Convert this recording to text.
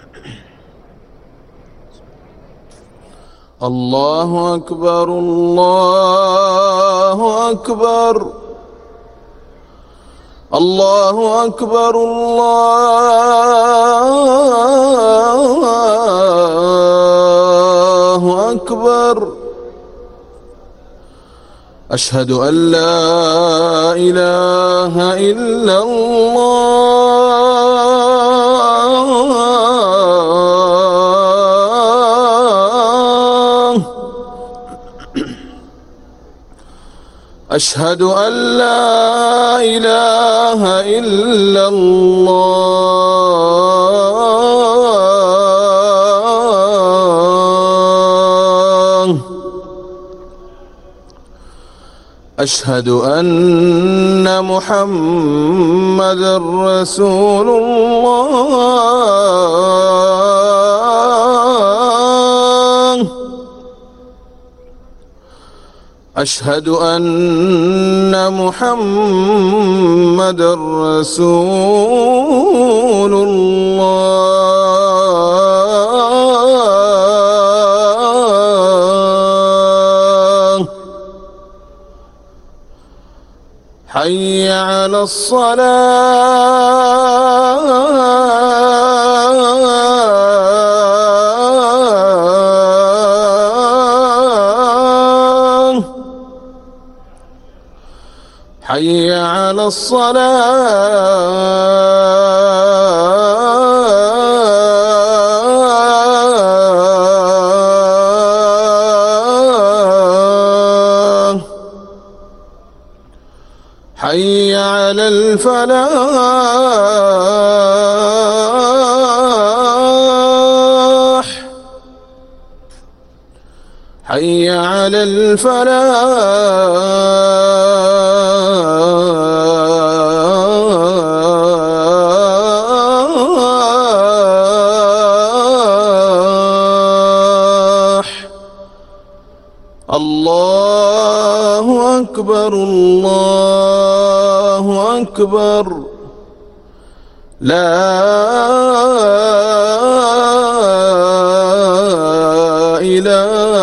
الله أكبر الله أكبر الله أكبر الله أكبر. أشهد أن لا إله إلا الله. أشهد أن لا إله إلا الله. أشهد أن محمدًا رسول الله. أشهد أن محمدًا رسول الله. حي على الصلاة. حي على الصلاة. حي على الفلاح. حي على الفلاح. الله أكبر الله أكبر. لا إله